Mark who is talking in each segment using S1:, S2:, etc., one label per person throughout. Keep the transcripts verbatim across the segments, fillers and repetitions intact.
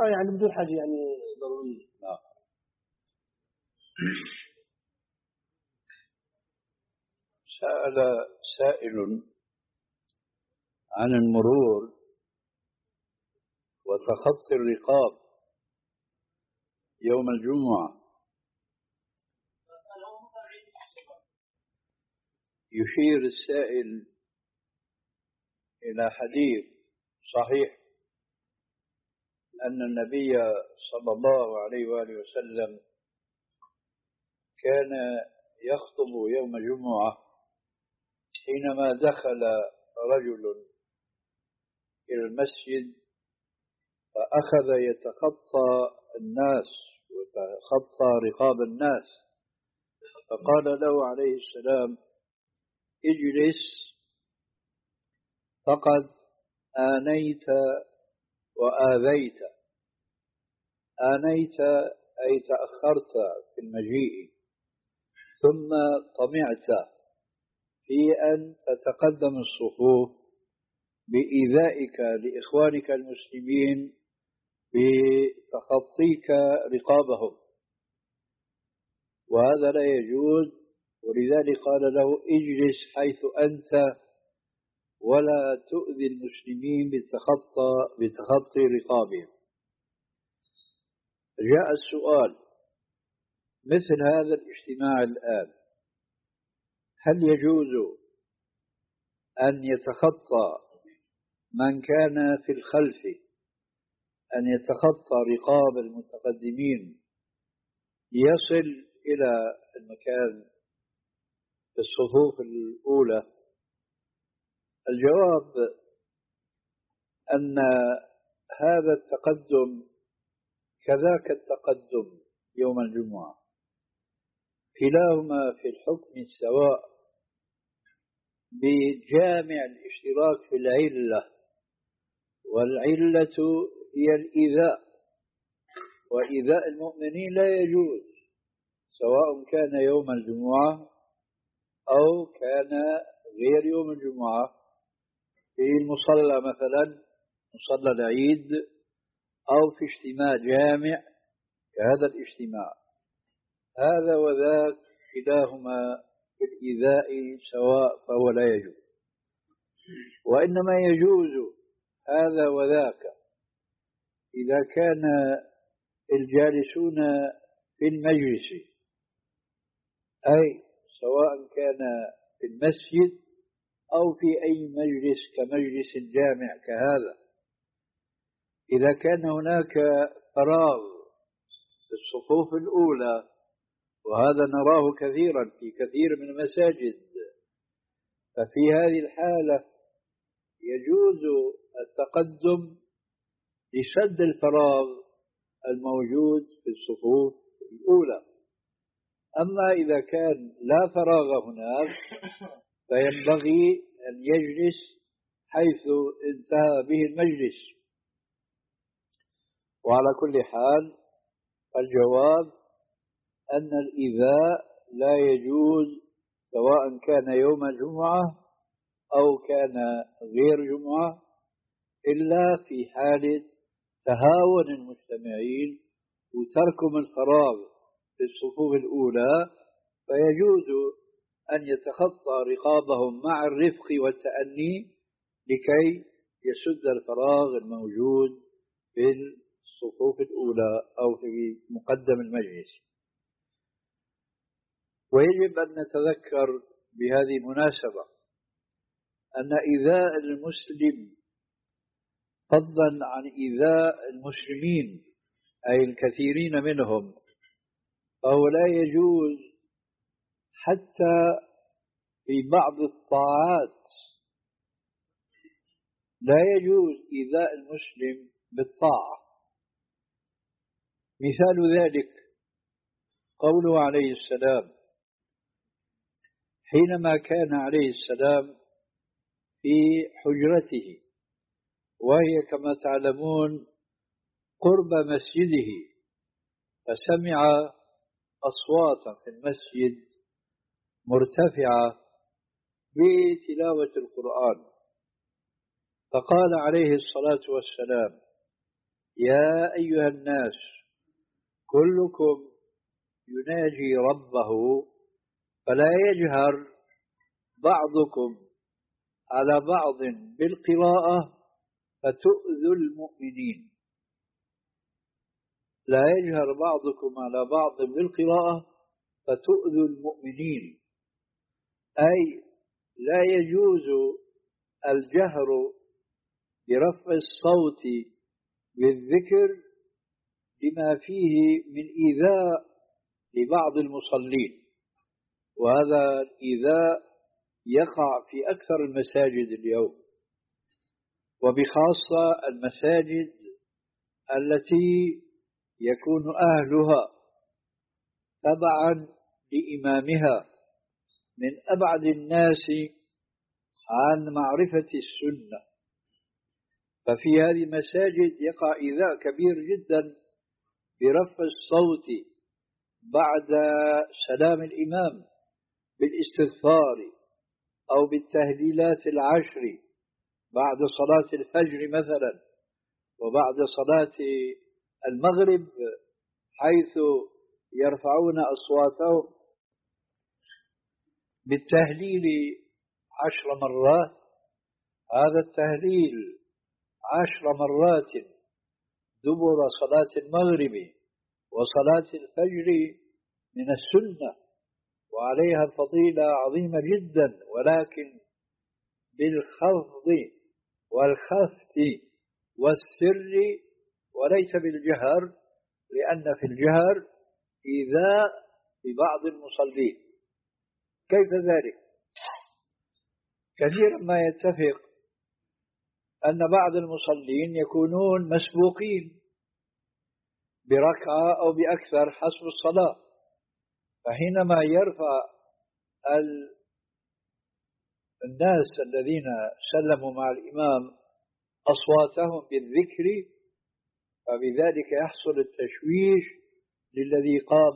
S1: آه يعني بدون حاجة يعني ضرورية.
S2: لا. سأل سائل عن المرور وتخطي الرقاب يوم الجمعة، يشير السائل إلى حديث صحيح أن النبي صلى الله عليه وآله وسلم كان يخطب يوم الجمعة حينما دخل رجل إلى المسجد فأخذ يتخطى الناس ويتخطى رقاب الناس، فقال له عليه السلام: اجلس فقد آنيت وآذيت. آنيت أي تأخرت في المجيء، ثم طمعت في أن تتقدم الصفوف بإيذائك لإخوانك المسلمين بتخطيك رقابهم، وهذا لا يجوز. ولذلك قال له: اجلس حيث أنت ولا تؤذي المسلمين بتخطى بتخطي رقابهم. جاء السؤال: مثل هذا الاجتماع الآن هل يجوز أن يتخطى من كان في الخلف أن يتخطى رقاب المتقدمين ليصل إلى المكان في الصفوف الأولى؟ الجواب أن هذا التقدم كذاك التقدم يوم الجمعة كلاهما في الحكم السواء بجامع الاشتراك في العلة، والعلة هي الإيذاء، وإيذاء المؤمنين لا يجوز سواء كان يوم الجمعة أو كان غير يوم الجمعة، في المصلى مثلا مصلى العيد أو في اجتماع جامع كهذا الاجتماع. هذا وذاك كلاهما في الإيذاء سواء، فهو لا يجوز. وإنما يجوز هذا وذاك إذا كان الجالسون في المجلس، أي سواء كان في المسجد أو في أي مجلس كمجلس الجامع كهذا، إذا كان هناك فراغ في الصفوف الأولى، وهذا نراه كثيرا في كثير من المساجد، ففي هذه الحالة يجوز التقدم لسد الفراغ الموجود في الصفوف الأولى. أما إذا كان لا فراغ هناك فينبغي أن يجلس حيث انتهى به المجلس. وعلى كل حال الجواب أن الإيذاء لا يجوز سواء كان يوم الجمعة أو كان غير جمعة، إلا في حالة تهاون المجتمعين وتركهم الفراغ في الصفوف الأولى، فيجوز أن يتخطى رقابهم مع الرفق والتأني لكي يسد الفراغ الموجود في الصفوف الأولى أو في مقدم المجلس. ويجب أن نتذكر بهذه المناسبة أن إيذاء المسلم فضلا عن إيذاء المسلمين أي الكثيرين منهم فهو لا يجوز حتى في بعض الطاعات. لا يجوز إيذاء المسلم بالطاعة. مثال ذلك قوله عليه السلام حينما كان عليه السلام في حجرته، وهي كما تعلمون قرب مسجده، فسمع أصواتا في المسجد مرتفعة بتلاوة القرآن، فقال عليه الصلاة والسلام: يا أيها الناس كلكم يناجي ربه فلا يجهر بعضكم على بعض بالقراءة فتؤذوا المؤمنين. لا يجهر بعضكم على بعض بالقراءة فتؤذوا المؤمنين، أي لا يجوز الجهر برفع الصوت بالذكر بما فيه من إيذاء لبعض المصلين، وهذا الإيذاء يقع في أكثر المساجد اليوم، وبخاصة المساجد التي يكون أهلها تبعا لإمامها من أبعد الناس عن معرفة السنة. ففي هذه المساجد يقع إيذاء كبير جدا برفع الصوت بعد سلام الإمام بالاستغفار أو بالتهليلات العشر بعد صلاة الفجر مثلا وبعد صلاة المغرب، حيث يرفعون أصواتهم بالتهليل عشر مرات. هذا التهليل عشر مرات دبر صلاة المغرب وصلاة الفجر من السنة، وعليها فضيلة عظيمة جدا، ولكن بالخفض والخفت والسر وليس بالجهر، لأن في الجهر إيذاء ببعض المصلين. كيف ذلك؟ كثيرا ما يتفق أن بعض المصلين يكونون مسبوقين بركعة أو بأكثر حسب الصلاة، فحينما يرفع الناس الذين سلموا مع الإمام أصواتهم بالذكر فبذلك يحصل التشويش للذي قام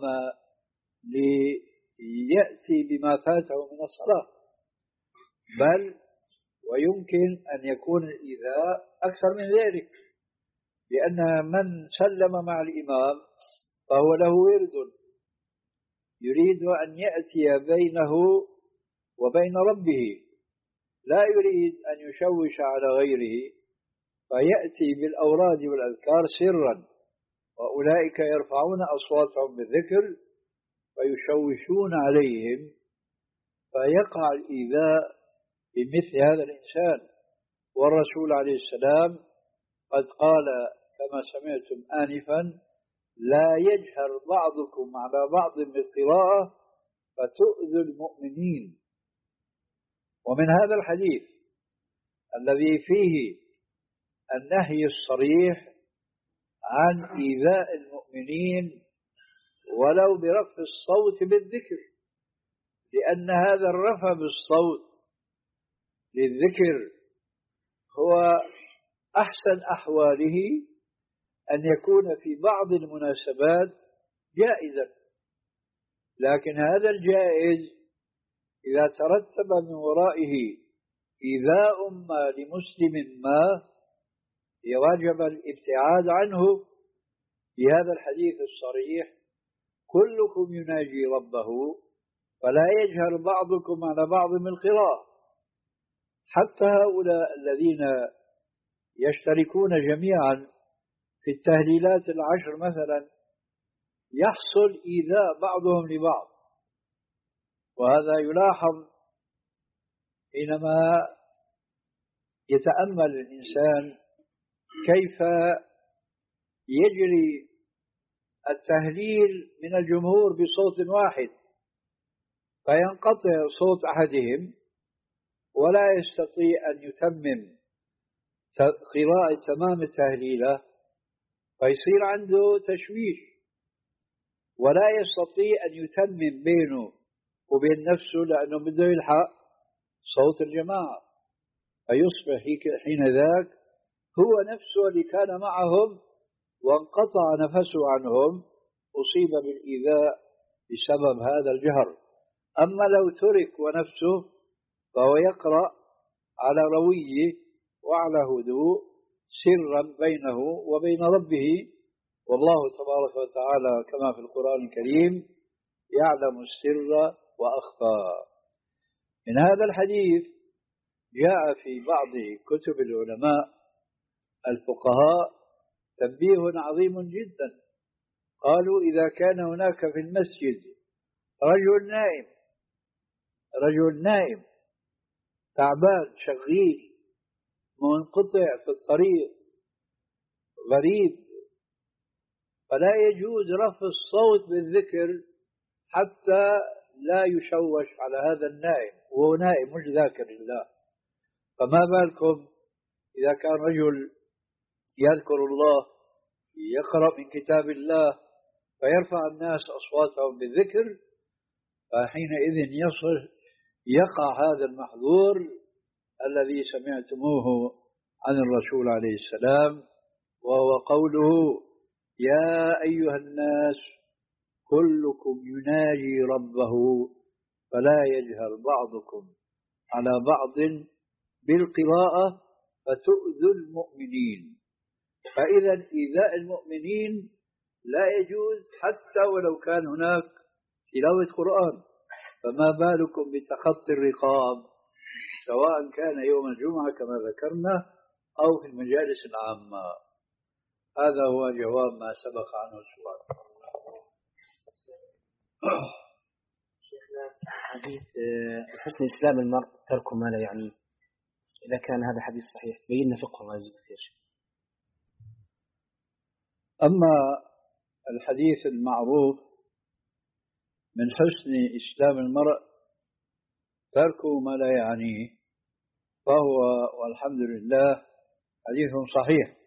S2: ليأتي بما فاته من الصلاة، بل ويمكن أن يكون الإيذاء أكثر من ذلك، لأن من سلم مع الإمام فهو له ورد يريد أن يأتي بينه وبين ربه، لا يريد أن يشوش على غيره، فيأتي بالأوراد والأذكار سرا، وأولئك يرفعون أصواتهم بالذكر فيشوشون عليهم، فيقع الإيذاء بمثل هذا الإنسان. والرسول عليه السلام قد قال كما سمعتم آنفا: لا يجهر بعضكم على بعض بالقراءة فتؤذوا المؤمنين. ومن هذا الحديث الذي فيه النهي الصريح عن إيذاء المؤمنين ولو برفع الصوت بالذكر، لأن هذا الرفع بالصوت للذكر هو أحسن أحواله أن يكون في بعض المناسبات جائزا، لكن هذا الجائز إذا ترتب من ورائه إيذاء ما لمسلم ما يجب الابتعاد عنه بهذا الحديث الصريح: كلكم يناجي ربه فلا يجهر بعضكم على بعض بالقراءة. حتى هؤلاء الذين يشتركون جميعا في التهليلات العشر مثلا يحصل إيذاء بعضهم لبعض، وهذا يلاحظ حينما يتأمل الإنسان كيف يجري التهليل من الجمهور بصوت واحد، فينقطع صوت أحدهم ولا يستطيع أن يتمم قراءة تمام التهليلة، فيصير عنده تشويش ولا يستطيع أن يتمم بينه وبين نفسه، لأنه بده يلحق صوت الجماعة، فيصبح حين ذاك هو نفسه اللي كان معهم وانقطع نفسه عنهم أصيب بالإيذاء بسبب هذا الجهر. أما لو ترك ونفسه فهو يقرأ على رويه وعلى هدوء سرا بينه وبين ربه، والله تبارك وتعالى كما في القرآن الكريم يعلم السر وأخفى. من هذا الحديث جاء في بعض كتب العلماء الفقهاء تنبيه عظيم جدا. قالوا إذا كان هناك في المسجد رجل نائم رجل نائم تعبان شغيل منقطع في الطريق غريب، فلا يجوز رفع الصوت بالذكر حتى لا يشوش على هذا النائم، وهو نائم مش ذاكر الله. فما بالكم إذا كان رجل يذكر الله يقرأ من كتاب الله فيرفع الناس أصواتهم بالذكر، فحينئذ يصل يقع هذا المحظور الذي سمعتموه عن الرسول عليه السلام، وهو قوله: يا أيها الناس كلكم يناجي ربه فلا يجهر بعضكم على بعض بالقراءة فتؤذوا المؤمنين. فإذا إيذاء المؤمنين لا يجوز حتى ولو كان هناك تلاوة قرآن، فما بالكم بتخطي الرقاب سواء كان يوم الجمعة كما ذكرنا أو في المجالس العامة. هذا هو جواب ما سبق عنه السؤال.
S3: شيخنا حديث حسن إسلام المرء ترك ما لا يعنيه، إذا كان هذا حديث صحيح تبين فقه غازي كثير.
S2: أما الحديث المعروف من حسن إسلام المرء ترك ما لا يعنيه فهو والحمد لله حديث صحيح،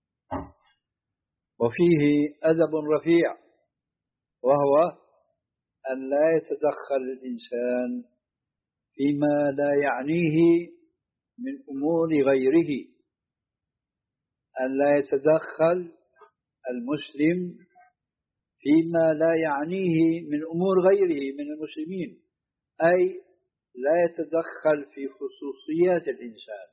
S2: وفيه أدب رفيع، وهو أن لا يتدخل الإنسان فيما لا يعنيه من أمور غيره، أن لا يتدخل المسلم فيما لا يعنيه من أمور غيره من المسلمين، أي لا يتدخل في خصوصيات الإنسان.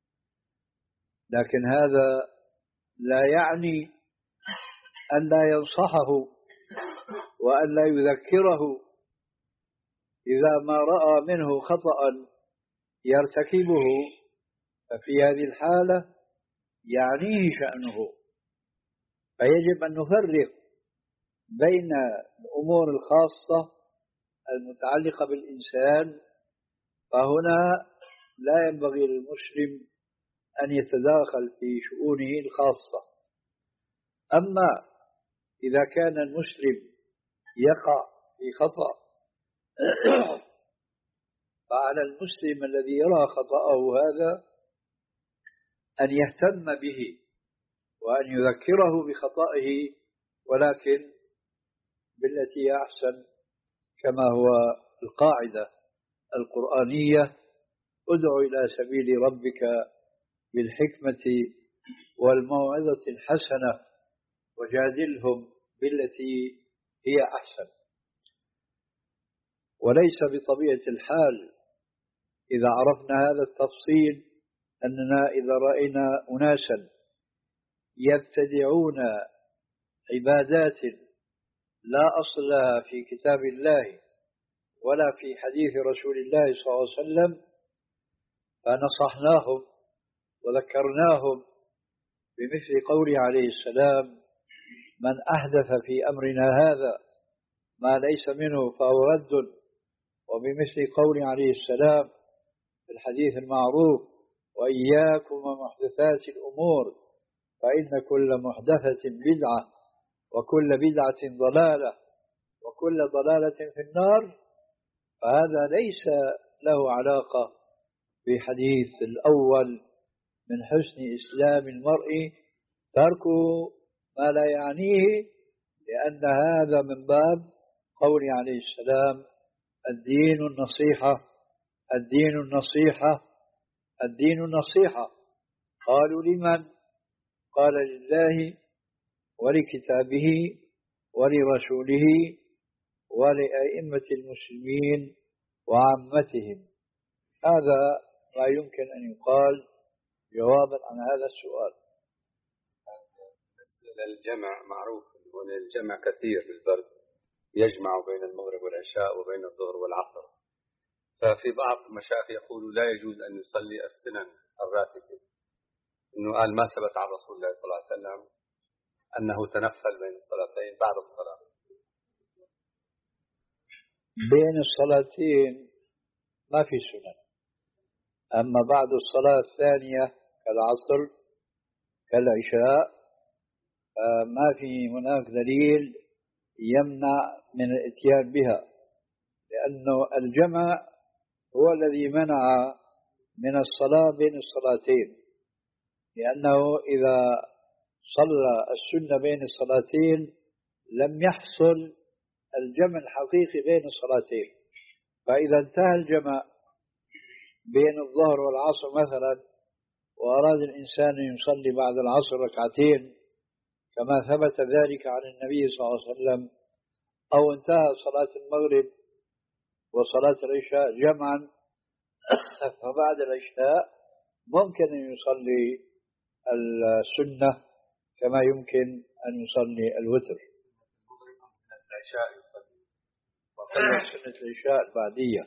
S2: لكن هذا لا يعني أن لا ينصحه وأن لا يذكره إذا ما رأى منه خطأ يرتكبه، ففي هذه الحالة يعنيه شأنه، فيجب أن نفرق بين الأمور الخاصة المتعلقة بالإنسان، فهنا لا ينبغي للمسلم أن يتداخل في شؤونه الخاصة. أما إذا كان المسلم يقع في خطأ فعلى المسلم الذي يرى خطأه هذا أن يهتم به وأن يذكره بخطئه، ولكن بالتي هي أحسن، كما هو القاعدة القرآنية: ادع إلى سبيل ربك بالحكمة والموعظة الحسنة وجادلهم بالتي هي أحسن. وليس بطبيعة الحال إذا عرفنا هذا التفصيل أننا إذا رأينا أناسا يبتدعون عبادات لا أصل لها في كتاب الله ولا في حديث رسول الله صلى الله عليه وسلم فنصحناهم وذكرناهم بمثل قوله عليه السلام: من أحدث في أمرنا هذا ما ليس منه فهو رد، وبمثل قوله عليه السلام في الحديث المعروف: وإياكم ومحدثات الأمور فإن كل محدثة بدعة وكل بدعة ضلالة وكل ضلالة في النار. فهذا ليس له علاقة بحديث الأول من حسن إسلام المرء تركه ما لا يعنيه، لأن هذا من باب قول عليه السلام: الدين النصيحة الدين النصيحة الدين النصيحة. قالوا: لمن؟ قال: لله ولكتابه ولرسوله ولأئمة المسلمين وعامتهم. هذا ما يمكن أن يقال جوابا عن هذا السؤال.
S4: الجمع معروف أن الجمع كثير بالبرد يجمع بين المغرب والعشاء وبين الظهر والعصر، ففي بعض المشايخ يقول لا يجوز أن يصلي السنن الراتبة، إنه قال ما ثبت عن رسول الله صلى الله عليه وسلم أنه تنفل بين الصلاتين بعد الصلاة.
S2: بين الصلاتين ما في سنن، أما بعد الصلاة الثانية كالعصر كالعشاء ما في هناك دليل يمنع من الاتيان بها، لأنه الجمع هو الذي منع من الصلاة بين الصلاتين، لأنه إذا صلى السنة بين الصلاتين لم يحصل الجمع الحقيقي بين الصلاتين. فإذا انتهى الجمع بين الظهر والعصر مثلا وأراد الإنسان أن يصلي بعد العصر ركعتين كما ثبت ذلك عن النبي صلى الله عليه وسلم، أو انتهى صلاة المغرب وصلاة العشاء جمعا فبعد العشاء ممكن أن يصلي السنة كما يمكن أن يصلي الوتر.
S4: العشاء يصلي
S2: وصلى سنة العشاء البعدية.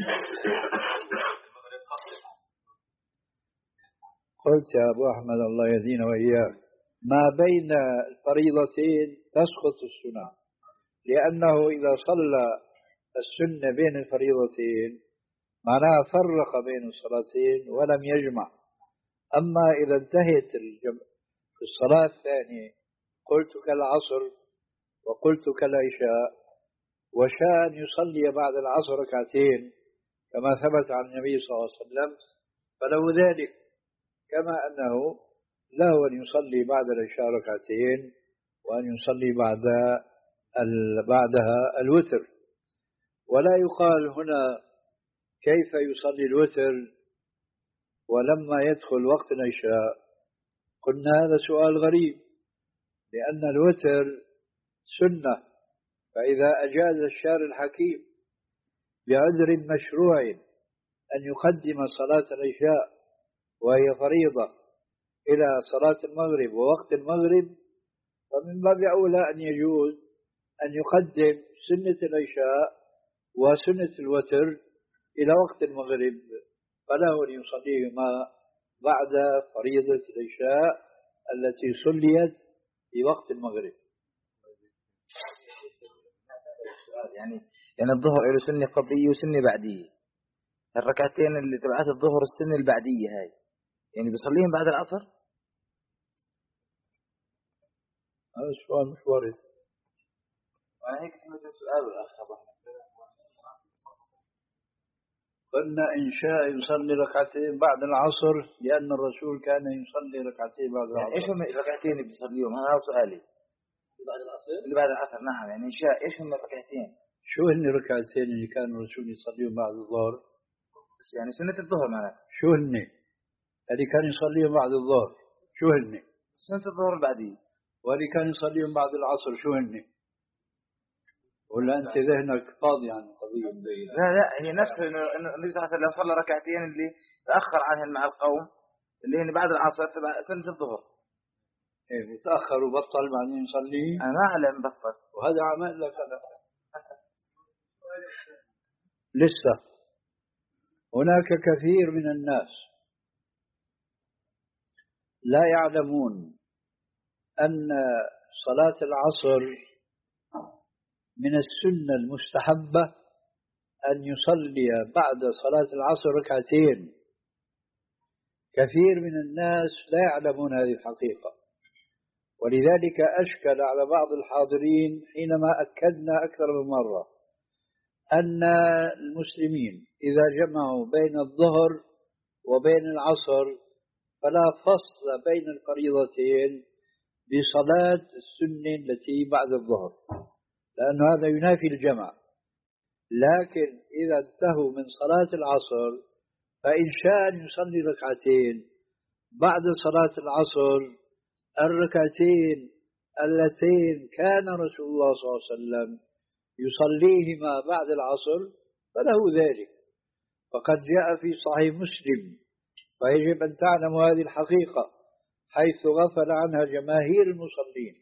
S2: قلت يا أبو أحمد الله يهدينا وإياك ما بين الفريضتين تسقط السنة، لأنه إذا صلى السنة بين الفريضتين معناها فرق بين الصلاتين ولم يجمع. أما إذا انتهت الصلاة الثانية قلت كالعصر وقلت كالعشاء وشاء أن يصلي بعد العصر ركعتين كما ثبت عن النبي صلى الله عليه وسلم فله ذلك، كما أنه له أن يصلي بعد العشاء ركعتين وأن يصلي بعد بعدها الوتر. ولا يقال هنا كيف يصلي الوتر ولما يدخل وقت العشاء، قلنا هذا سؤال غريب، لأن الوتر سنة، فإذا أجاز الشارع الحكيم بعذر مشروع أن يقدم صلاة العشاء وهي فريضة إلى صلاة المغرب ووقت المغرب، فمن باب أولى أن يجوز أن يقدم سنة العشاء وسنة الوتر إلى وقت المغرب، فله أن يصليهما بعد فريضة العشاء التي صليت في وقت المغرب.
S5: يعني يعني الظهر له سنة قبلية وسنة بعدية، الركعتين اللي تبعت الظهر السنة البعدية هاي يعني بيصليهم بعد العصر؟
S2: هذا السؤال مش وارد.
S5: وأنا هيك سمعت السؤال والأخ أبو أحمد
S2: قلنا إن شاء يصلي ركعتين بعد العصر لأن الرسول كان يصلي ركعتين بعد العصر.
S5: يعني إيش هم الركعتين اللي بيصليهم؟ هذا سؤالي.
S1: اللي بعد العصر؟
S5: اللي بعد العصر نعم، يعني إن شاء إيش هم الركعتين؟
S2: شو هن الركعتين اللي كان الرسول يصليهم بعد الظهر؟
S5: يعني سنة الظهر معناته.
S2: شو هن؟ اللي كان يصليهم بعد الظهر شو هن؟
S5: سنة الظهر البعدية.
S2: واللي كان يصليهم بعد العصر شو هن؟ ولا أنت ذهنك فاضي عن القضية؟
S5: لا لا هي نفس إنه النبي صلى الله عليه وسلم صلى ركعتين اللي تأخر عنهن مع القوم اللي هن بعد العصر تبع سنة الظهر.
S2: إيه متأخر وبطل بعدين يصلي؟
S5: أنا ما أعلم بطل.
S2: وهذا عمل لك هذا. لسه هناك كثير من الناس لا يعلمون أن صلاة العصر من السنة المستحبة أن يصلي بعد صلاة العصر ركعتين. كثير من الناس لا يعلمون هذه الحقيقة، ولذلك أشكل على بعض الحاضرين حينما أكدنا أكثر من مرة أن المسلمين إذا جمعوا بين الظهر وبين العصر فلا فصل بين الفريضتين بصلاة السنة التي بعد الظهر، لأن هذا ينافي الجمع. لكن إذا انتهوا من صلاة العصر فإن شاء أن يصلي ركعتين بعد صلاة العصر، الركعتين اللتين كان رسول الله صلى الله عليه وسلم يصليهما بعد العصر فله ذلك، فقد جاء في صحيح مسلم، فيجب أن تعلموا هذه الحقيقة حيث غفل عنها جماهير المصلين،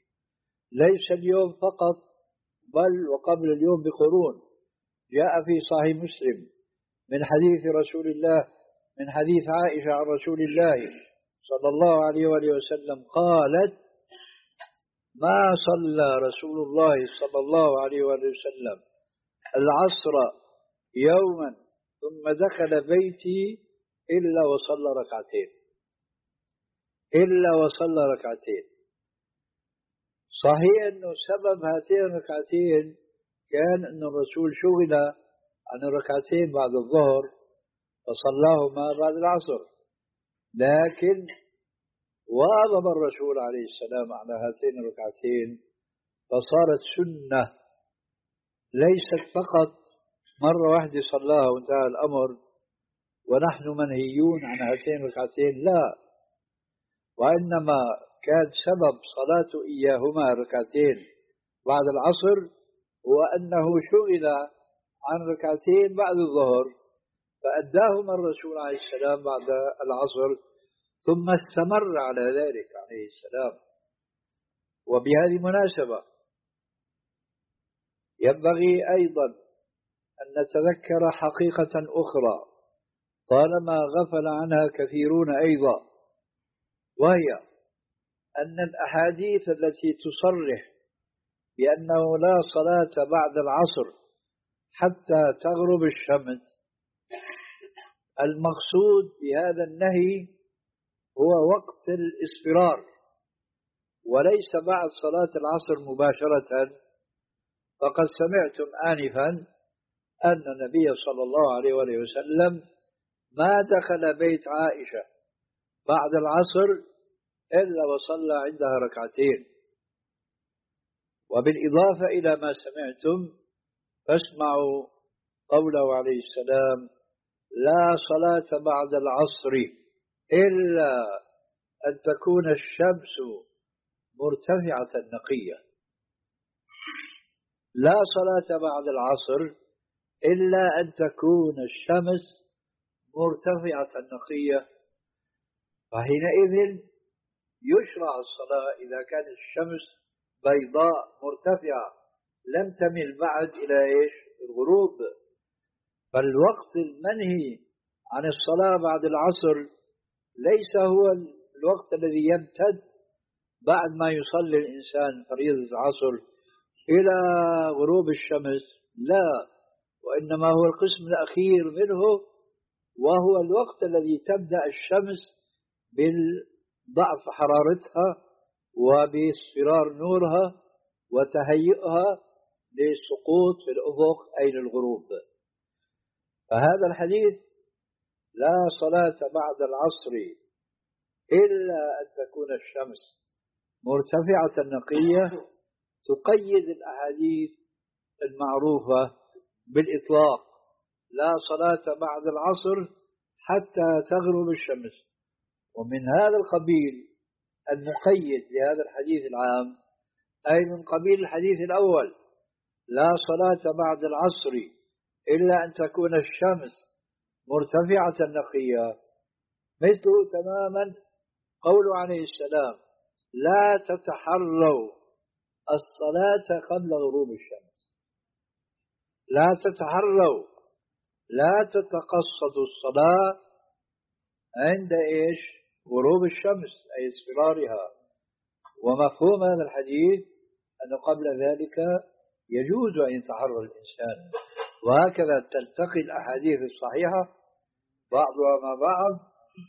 S2: ليس اليوم فقط بل وقبل اليوم بقرون. جاء في صحيح مسلم من حديث رسول الله من حديث عائشة عن رسول الله صلى الله عليه وآله وسلم قالت: ما صلى رسول الله صلى الله عليه وآله وسلم العصر يوما ثم دخل بيتي إلا وصلى ركعتين إلا وصلى ركعتين. صحيح أنه سبب هاتين الركعتين كان أن الرسول شغل عن الركعتين بعد الظهر فصلاهما بعد العصر، لكن واظب الرسول عليه السلام على هاتين الركعتين فصارت سنة ليست فقط مرة واحدة صلاها وانتهى الأمر ونحن منهيون عن هاتين الركعتين، لا، وإنما كان سبب صلاة إياهما ركعتين بعد العصر هو أنه شغل عن ركعتين بعد الظهر فأداهما الرسول عليه السلام بعد العصر ثم استمر على ذلك عليه السلام. وبهذه المناسبة ينبغي أيضا أن نتذكر حقيقة أخرى طالما غفل عنها كثيرون أيضا، وهي أن الأحاديث التي تصرح بأنه لا صلاة بعد العصر حتى تغرب الشمس، المقصود بهذا النهي هو وقت الإصفرار وليس بعد صلاة العصر مباشرة. فقد سمعتم آنفا أن النبي صلى الله عليه وآله وسلم ما دخل بيت عائشة بعد العصر إلا وصلى عندها ركعتين. وبالإضافة إلى ما سمعتم فاسمعوا قوله عليه السلام: لا صلاة بعد العصر إلا أن تكون الشمس مرتفعة نقية. لا صلاة بعد العصر إلا أن تكون الشمس مرتفعة نقية، فحينئذ يشرع الصلاة إذا كانت الشمس بيضاء مرتفعة لم تمل بعد إلى إيش؟ الغروب. فالوقت المنهي عن الصلاة بعد العصر ليس هو الوقت الذي يمتد بعد ما يصلي الإنسان فريضة العصر إلى غروب الشمس، لا، وإنما هو القسم الأخير منه، وهو الوقت الذي تبدأ الشمس بالضعف حرارتها وباصفرار نورها وتهيئها للسقوط في الأفق أي للغروب. فهذا الحديث لا صلاة بعد العصر إلا أن تكون الشمس مرتفعة نقية تقيد الأحاديث المعروفة بالإطلاق: لا صلاة بعد العصر حتى تغرب الشمس. ومن هذا القبيل المقيد لهذا الحديث العام أي من قبيل الحديث الأول: لا صلاة بعد العصر إلا أن تكون الشمس مرتفعة نقية، مثل تماما قول عليه السلام: لا تتحروا الصلاة قبل غروب الشمس. لا تتحروا، لا تتقصدوا الصلاة عند إيش؟ غروب الشمس أي اصفرارها. ومفهوم هذا الحديث أنه قبل ذلك يجوز أن يتحرى الإنسان. وهكذا تلتقي الأحاديث الصحيحة بعضها مع بعض،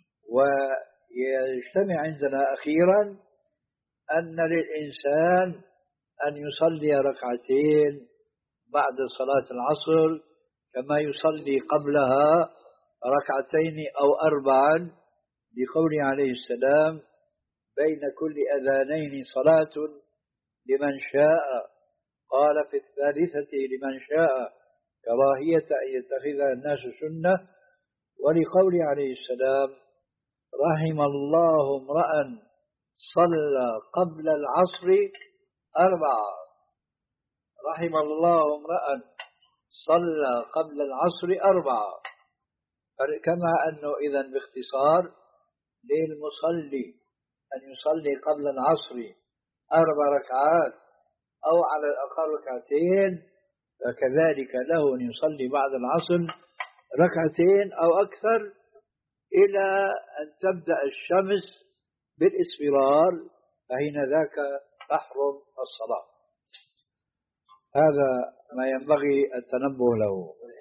S2: ويجتمع عندنا أخيرا أن للإنسان أن يصلي ركعتين بعد صلاة العصر كما يصلي قبلها ركعتين أو أربعا، لقوله عليه السلام: بين كل أذانين صلاة لمن شاء، قال في الثالثة لمن شاء، كراهية أن يتخذها الناس سنة. ولقوله عليه السلام: رحم الله امرأ صلى قبل العصر أربعة. رحم الله امرأ صلى قبل العصر أربعة. كما أنه إذن باختصار للمصلي أن يصلي قبل العصر أربع ركعات أو على الأقل ركعتين، فكذلك له أن يصلي بعد العصر ركعتين أو أكثر إلى أن تبدأ الشمس بالإصفرار، فحين ذاك تحرم الصلاة. هذا ما ينبغي التنبه له.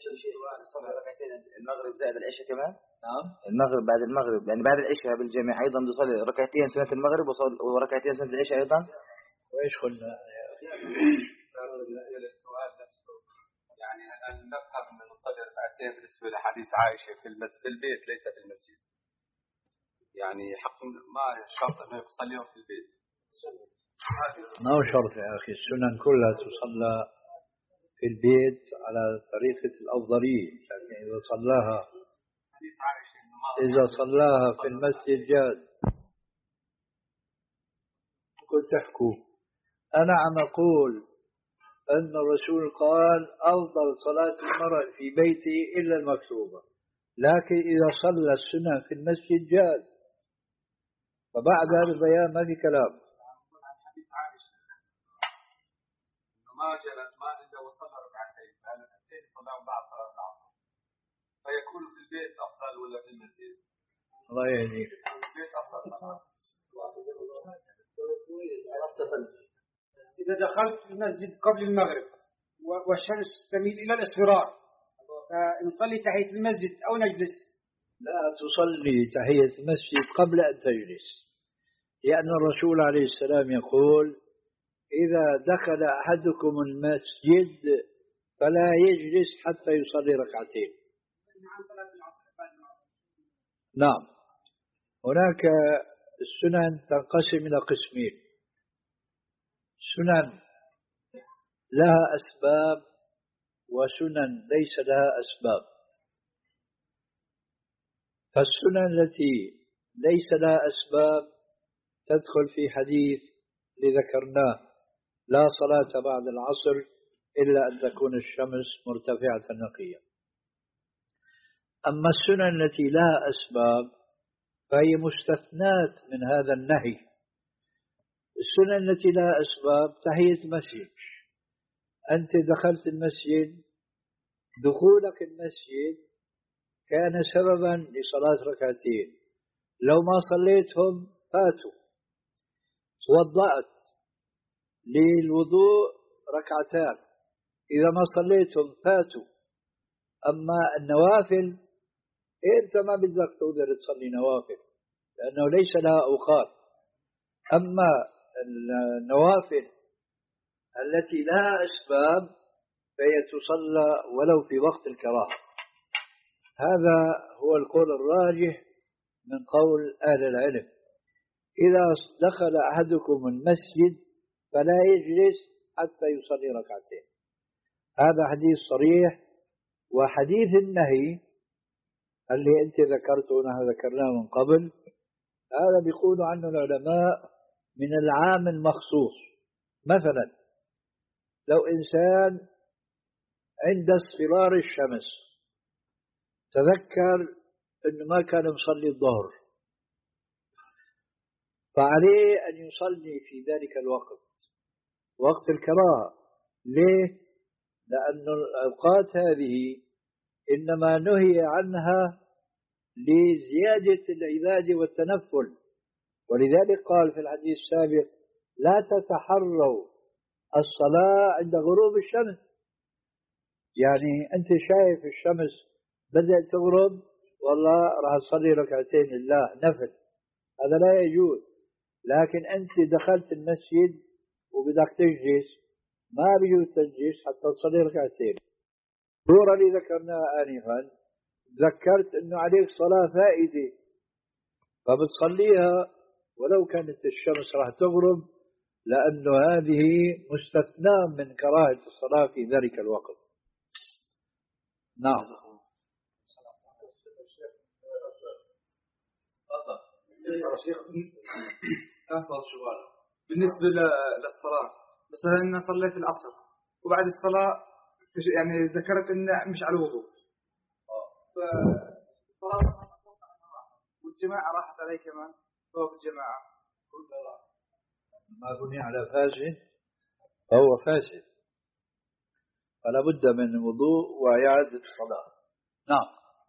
S5: المغرب زائد العشاء كمان؟
S2: نعم.
S5: المغرب بعد المغرب يعني بعد العشاء بالجميع أيضا يصلي ركعتين سنة المغرب وركعتين سنة العشاء أيضا.
S2: وإيش قلنا؟
S4: يعني الآن نفهم من نصلي ركعتين بالنسبة لحديث عائشة في المسجد في البيت ليس في المسجد، يعني حق ما شرط أنه يصليهم في البيت.
S2: ما هو شرط يا أخي، السنن كلها تصلى في البيت على طريقة الأفضلية، لكن إذا صلاها إذا صلاها في المسجد جاز. كنت تحكوا أنا عم أقول أن الرسول قال أفضل صلاة المرء في بيته إلا المكتوبة، لكن إذا صلى السنة في المسجد جاز. فبعد هذا البيان ما في كلام.
S4: ما جلس ما إلا وصلى ركعتين، لأن الاثنين صلاهم بعد صلاة العصر، فيكون في البيت أفضل ولا في المسجد؟
S2: الله يهديك.
S4: البيت أفضل.
S1: إذا دخلت المسجد قبل المغرب والشمس تميل إلى الإصفرار، فنصلي تحية المسجد أو نجلس؟
S2: لا تصلي تحية المسجد قبل أن تجلس، لأن الرسول عليه السلام يقول إذا دخل أحدكم المسجد فلا يجلس حتى يصلي ركعتين. نعم. هناك السنن تنقسم إلى قسمين: سنن لها أسباب وسنن ليس لها أسباب. فالسنن التي ليس لها أسباب تدخل في حديث لذكرناه: لا صلاة بعد العصر إلا أن تكون الشمس مرتفعة نقية. أما السنن التي لها أسباب فهي مستثنات من هذا النهي. السنن التي لها أسباب تحية المسجد. أنت دخلت المسجد، دخولك المسجد كان سببا لصلاة ركعتين، لو ما صليتهم فاتوا. توضأت للوضوء ركعتان، إذا ما صليتهم فاتوا. أما النوافل أنت ما بدك تقدر تصلي نوافل لأنه ليس لها أوقات. أما النوافل التي لها أسباب فهي تصلى ولو في وقت الكراهة. هذا هو القول الراجح من قول أهل العلم. إذا دخل أحدكم المسجد فلا يجلس حتى يصلي ركعتين. هذا حديث صريح. وحديث النهي اللي أنت ذكرته ونحن ذكرناه من قبل، هذا بيقول عنه العلماء من العام المخصوص. مثلا لو إنسان عند اصفرار الشمس تذكر أنه ما كان يصلي الظهر، فعليه أن يصلي في ذلك الوقت وقت الكراهة. ليه؟ لأن الأوقات هذه إنما نهي عنها لزيادة العبادة والتنفل، ولذلك قال في الحديث السابق: لا تتحروا الصلاة عند غروب الشمس. يعني أنت شايف الشمس بدأت تغرب، والله راح تصلي ركعتين لله نفل، هذا لا يجوز. لكن أنت دخلت المسجد وبدك تجلس، ما بيجوز تجلس حتى تصلي ركعتين. الصورة اللي ذكرناها آنفا ذكرت أنه عليك صلاة فائدة، فبتصليها ولو كانت الشمس راح تغرب، لأنه هذه مستثنى من كراهة الصلاة في ذلك الوقت. نعم.
S1: أفضل سؤال بالنسبة للصلاة. مثلا أنا صليت العصر وبعد الصلاة يعني ذكرت إن مش على الوضوء، فالصلاة والجماعة راحت علي كمان، ثواب الجماعة
S2: ما بني على فاسد فهو فاسد، فلا بد من وضوء وإعادة الصلاة. نعم.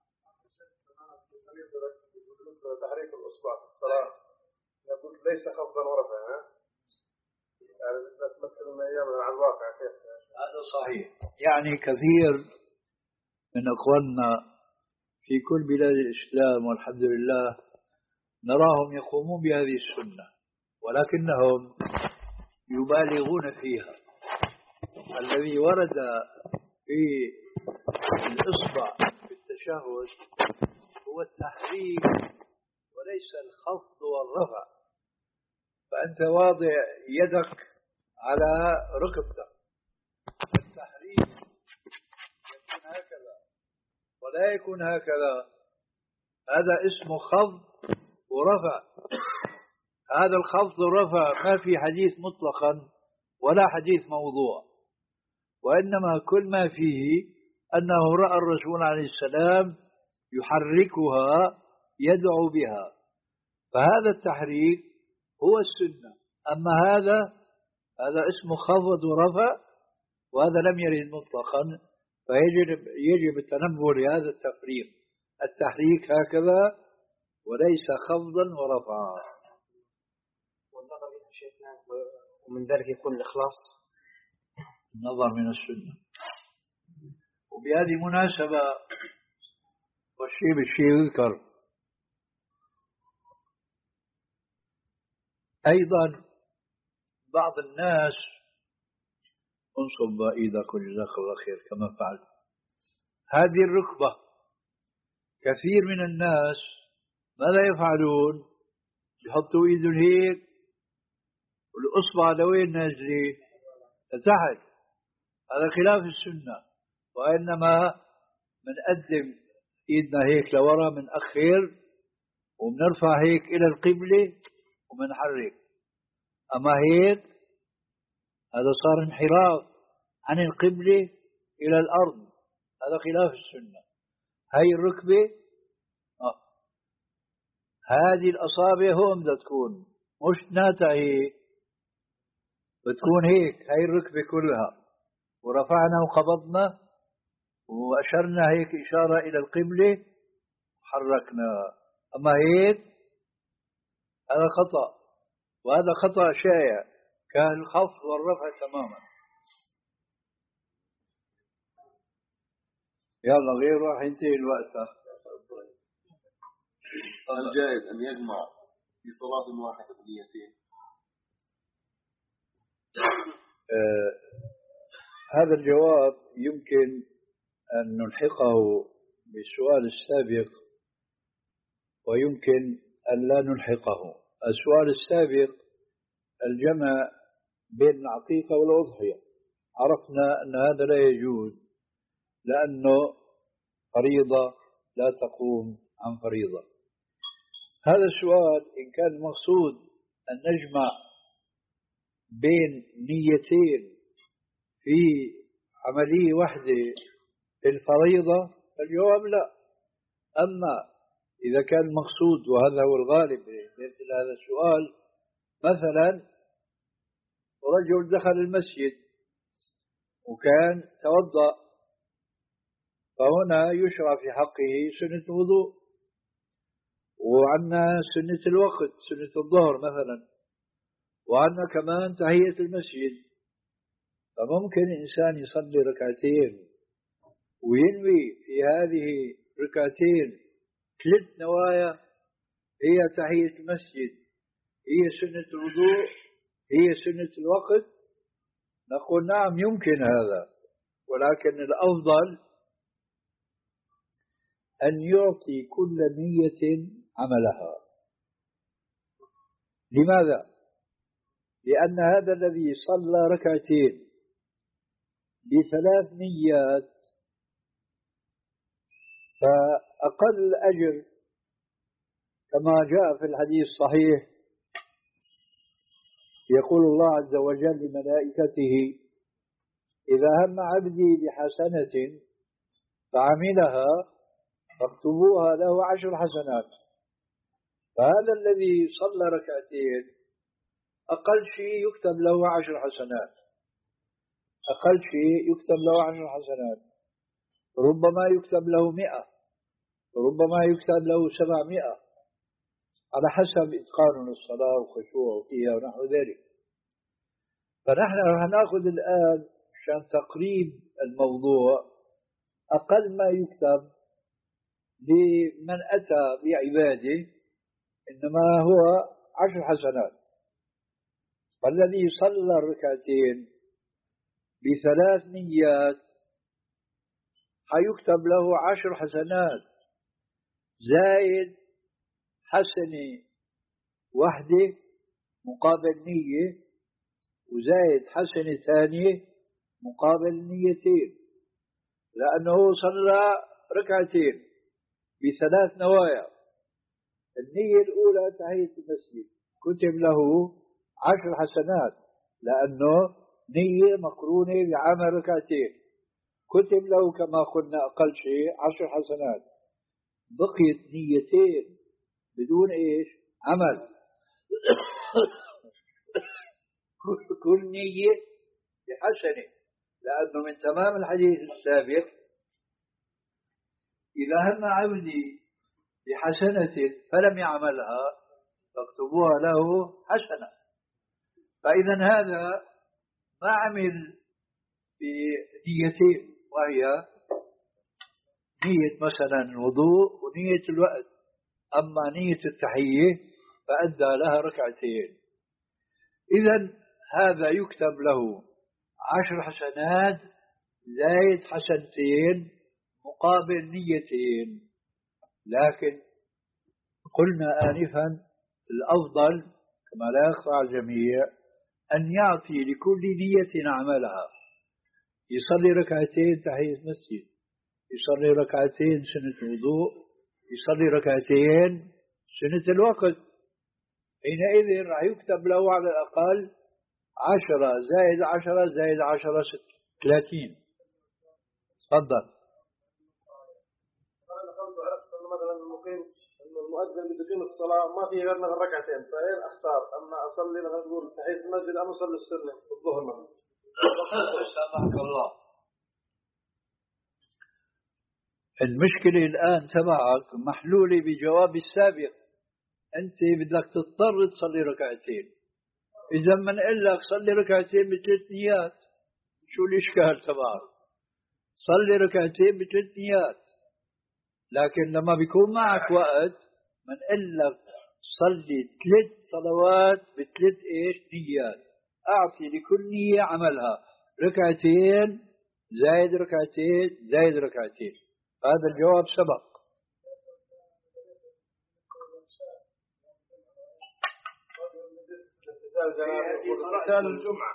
S6: بالنسبة لتحريك الأصبع في الصلاة نقول ليس خفضا ورفعا، يعني تمثل من أيامنا على الواقع كيف؟
S2: هذا صحيح. يعني كثير من أخواننا في كل بلاد الإسلام والحمد لله نراهم يقومون بهذه السنة، ولكنهم يبالغون فيها. الذي ورد في الإصبع في التشهد هو التحريك وليس الخفض والرفع. فأنت واضع يدك على ركبتك، التحريك يكون هكذا ولا يكون هكذا، هذا اسمه خفض ورفع. هذا الخفض والرفع ما في حديث مطلقا ولا حديث موضوع، وإنما كل ما فيه أنه رأى الرسول عليه السلام يحركها يدعو بها، فهذا التحريك هو السنة. أما هذا هذا اسمه خفض ورفع، وهذا لم يرد مطلقا، فيجب يجب التنبه لهذا التفريق. التحريك هكذا وليس خفضا ورفعا.
S3: والنظر إلى شيخنا ومن ذلك يكون الإخلاص.
S2: النظر من السنة. وبهذه المناسبة والشيء بالشيء يذكر أيضا بعض الناس، انصب إيدك وجزاك الله خير كما فعلت، هذه الركبة كثير من الناس ماذا يفعلون؟ يحطوا إيدهم هيك والأصبع لوين نازلة؟ لتحت. هذا خلاف السنة، وإنما بنقدم إيدنا هيك لورا، بنأخر وبنرفع هيك إلى القبلة وبنحرك. أما هيك هذا صار انحراف عن القبلة إلى الأرض، هذا خلاف السنة. هاي الركبة آه. هذه الأصابع هون بدها تكون، مش ناتع هيك، بتكون هيك. هاي الركبة كلها، ورفعنا وقبضنا وأشرنا هيك إشارة إلى القبلة وحركنا. أما هيك هذا خطأ، وهذا خطأ شائع كالخفض والرفع تماما. يلا غير راح ينتهي الوقت.
S6: هل جائز أن يجمع في صلاة واحدة بنيتين؟
S2: آه هذا الجواب يمكن أن نلحقه بالسؤال السابق، ويمكن أن لا نلحقه. السؤال السابق الجمع بين العقيقة والأضحية، عرفنا أن هذا لا يجوز لأنه فريضة لا تقوم عن فريضة. هذا السؤال إن كان المقصود أن نجمع بين نيتين في عملية واحدة في الفريضة فالجواب لا. أما إذا كان المقصود، وهذا هو الغالب مثل هذا السؤال، مثلا رجل دخل المسجد وكان توضأ، فهنا يشرع في حقه سنة الوضوء، وعندنا سنة الوقت سنة الظهر مثلا، وعندنا كمان تحية المسجد. فممكن إنسان يصلي ركعتين وينوي في هذه ركعتين ثلاث نوايا، هي تحية المسجد، هي سنة الوضوء، هي سنة الوقت. نقول نعم يمكن هذا، ولكن الأفضل أن يعطي كل نية عملها. لماذا؟ لأن هذا الذي صلى ركعتين بثلاث نيات فأقل أجر كما جاء في الحديث الصحيح، يقول الله عز وجل لملائكته: إذا هم عبدي بحسنة فعملها فاكتبوها له عشر حسنات. فهذا الذي صلى ركعتين أقل شيء يكتب له عشر حسنات. أقل شيء يكتب له عشر حسنات، ربما يكتب له مئة، ربما يكتب له سبعمائة، على حسب إتقانه للصلاة وخشوعه فيها ونحو ذلك. فنحن رح نأخذ الآن عشان تقريب الموضوع أقل ما يكتب لمن أتى بعباده إنما هو عشر حسنات. فالذي صلى الركعتين بثلاث نيات حيكتب له عشر حسنات زائد حسنة واحدة مقابل نية، وزائد حسنة ثانية مقابل نيتين، لأنه صلى ركعتين بثلاث نوايا. النية الأولى تحية المسجد كتب له عشر حسنات لأنه نية مقرونة بعمل ركعتين، كتب له كما قلنا أقل شيء عشر حسنات. بقيت نيتين بدون إيش عمل كل نية بحسنة، لأنه من تمام الحديث السابق إذا هم عبدي بحسنة فلم يعملها فاكتبوها له حسنة. فإذا هذا ما عمل بنيتين، وهي نية مثلا الوضوء ونية الوقت، أما نية التحية فأدى لها ركعتين. إذن هذا يكتب له عشر حسنات زائد حسنتين مقابل نيتين. لكن قلنا آنفا الأفضل كما لا يخفى على الجميع أن يعطي لكل نية عملها. يصلي ركعتين تحية مسجد، يصلي ركعتين سنة وضوء، يصلي ركعتين سنة الوقت، حينئذ راح يكتب له على الأقل عشرة زائد عشرة زائد عشرة ثلاثين. تفضل.
S6: أنا قلت عرفت أن مثلا المقيم المؤذن اللي بيقيم الصلاة ما في غير مثلا ركعتين، فإن أختار أما أصلي مثلا نقول تحية المسجد أم أصلي السنة الظهر مثلا.
S2: سامحك الله. المشكلة الآن تبعك محلولة بجواب السابق. أنت بدك تضطر تصلي ركعتين، إذا من قال لك صلي ركعتين بثلاث نيات شو الإشكال تبعك؟ صلي ركعتين بثلاث نيات. لكن لما بيكون معك وقت من قال لك صلي ثلاث صلوات بثلاث إيش نيات، أعطي لكل نية عملها ركعتين زائد ركعتين زائد ركعتين. هذا الجواب سبق.
S6: مثال الجمعة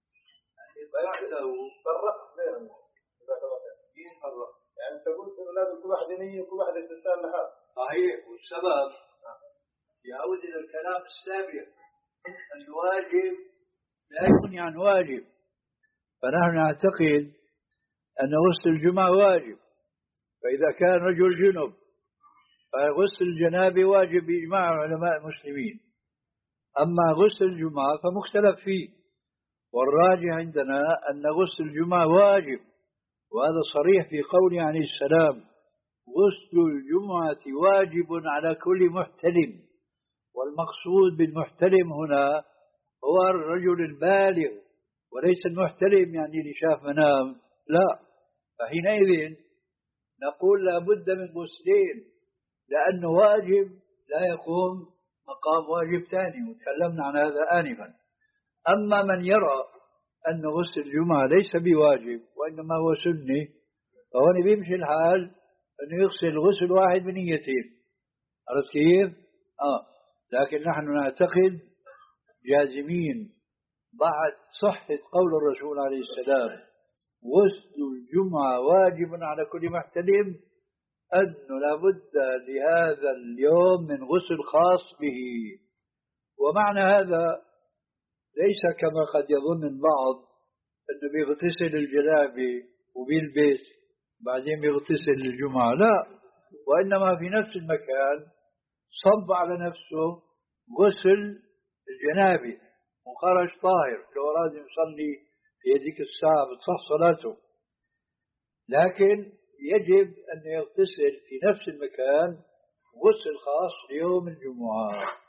S6: يعني أنت قلت إنه لازم كل واحد نية وكل واحد اتصال لها.
S2: صحيح. والسبب يعود إلى الكلام السابق أن الواجب لا يغني عن واجب. فنحن نعتقد أن غسل الجمعة واجب، فإذا كان رجل جنب فغسل الجنابة واجب بإجماع علماء المسلمين. أما غسل الجمعة فمختلف فيه، والراجح عندنا أن غسل الجمعة واجب، وهذا صريح في قوله عليه السلام: غسل الجمعة واجب على كل محتلم. والمقصود بالمحتلم هنا هو الرجل البالغ، وليس المحتلم يعني اللي شاف منام، لا. فحينئذ نقول لا بد من غسلين، لأنه واجب لا يقوم مقام واجب ثاني، وتكلمنا عن هذا آنفا. أما من يرى أن غسل الجمعة ليس بواجب وإنما هو سنة، فهنا بيمشي الحال أنه يغسل غسل واحد بنيتين. عرفت كيف؟ آه. لكن نحن نعتقد جازمين بعد صحة قول الرسول عليه السلام: غسل الجمعة واجب على كل محتلم، أنه لابد لهذا اليوم من غسل خاص به. ومعنى هذا ليس كما قد يظن البعض أنه بيغتسل الجنابة وبيلبس بعدين بيغتسل الجمعة، لا، وإنما في نفس المكان صب على نفسه غسل الجنابة وخرج طاهر، لو لازم يصلي في ذيك الساعة بتصح صلاته، لكن يجب أن يغتسل في نفس المكان غسل خاص ليوم الجمعة.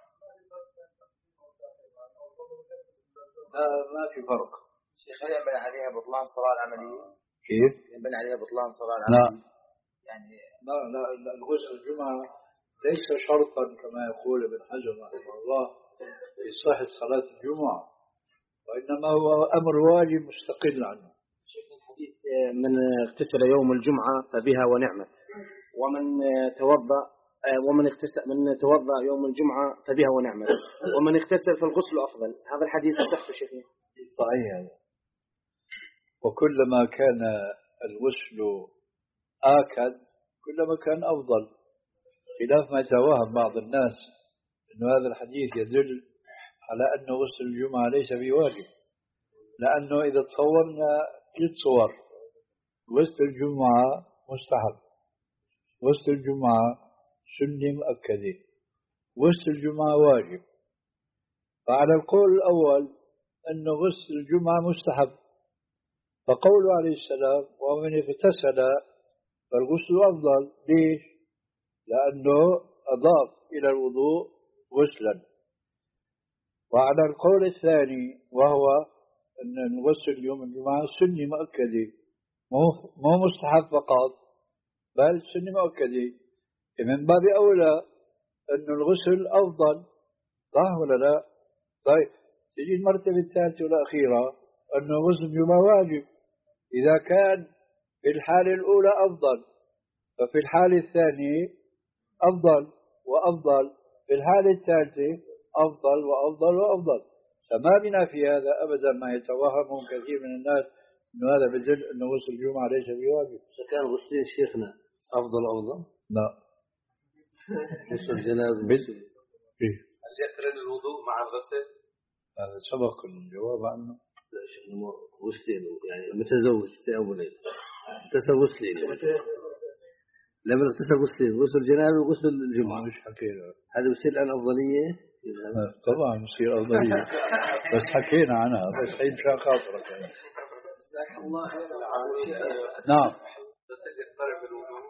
S2: لا ما في فرق.
S5: شيخ هل ينبني عليها بطلان الصلاة العملية؟
S2: كيف؟
S5: ينبني عليها بطلان الصلاة العملية؟
S2: لا يعني لا لا, لا الغسل الجمعة ليس شرطا كما يقول ابن حجر رحمه الله في صحة صلاة الجمعة، وإنما هو أمر واجب مستقل عنه.
S3: شيخ الحديث من اغتسل يوم الجمعة فبها ونعمت، ومن توضأ ومن اغتسل من توضأ يوم الجمعة فبها ونعمت، ومن اغتسل فالغسل أفضل. هذا الحديث صح شيخنا؟
S2: صحيح هذا. وكلما كان الغسل آكد كلما كان أفضل، خلاف ما يتوهم بعض الناس أن هذا الحديث يدل على أن غسل الجمعة ليس بواجب، لأنه إذا تصورنا ثلاث صور: غسل الجمعة مستحب، غسل الجمعة سنة مؤكدة، غسل الجمعة واجب. فعلى القول الأول أن غسل الجمعة مستحب، فقوله عليه السلام ومن اغتسل فالغسل أفضل. ليش؟ لأنه أضاف إلى الوضوء غسلا. وعلى القول الثاني وهو أن الغسل يوم الجمعة سنة مؤكدة، مو مستحب فقط بل سنة مؤكدة، من باب أولى أن الغسل أفضل. صح ولا لا؟ طيب تجي المرتبة الثالثة والأخيرة أن غسل الجمعة واجب. إذا كان في الحالة الأولى أفضل ففي الحالة الثانية أفضل وأفضل، في الحالة الثالثة أفضل وأفضل وأفضل. فما بنا في هذا أبدا ما يتوهمه كثير من الناس أنه هذا بدل أنه غسل الجمعة ليس بواجب.
S7: إذا كان غسلين شيخنا أفضل أفضل؟
S2: لا.
S7: غسل الجنازة
S2: بدل
S4: هل يقترن الوضوء مع الغسل؟
S2: هذا سبق الجواب عنه.
S7: لا شيخنا غسلين يعني متزوج أبو ليلى اغتسل غسلين، لما اغتسل غسلين غسل الجنازة وغسل الجمعة
S2: مش حكينا
S7: هذا بصير الآن أفضلية؟
S2: طبعا بصير أفضلية بس حكينا عنها بس حين شان خاطرك يعني. نعم.
S4: بس يقترب الوضوء.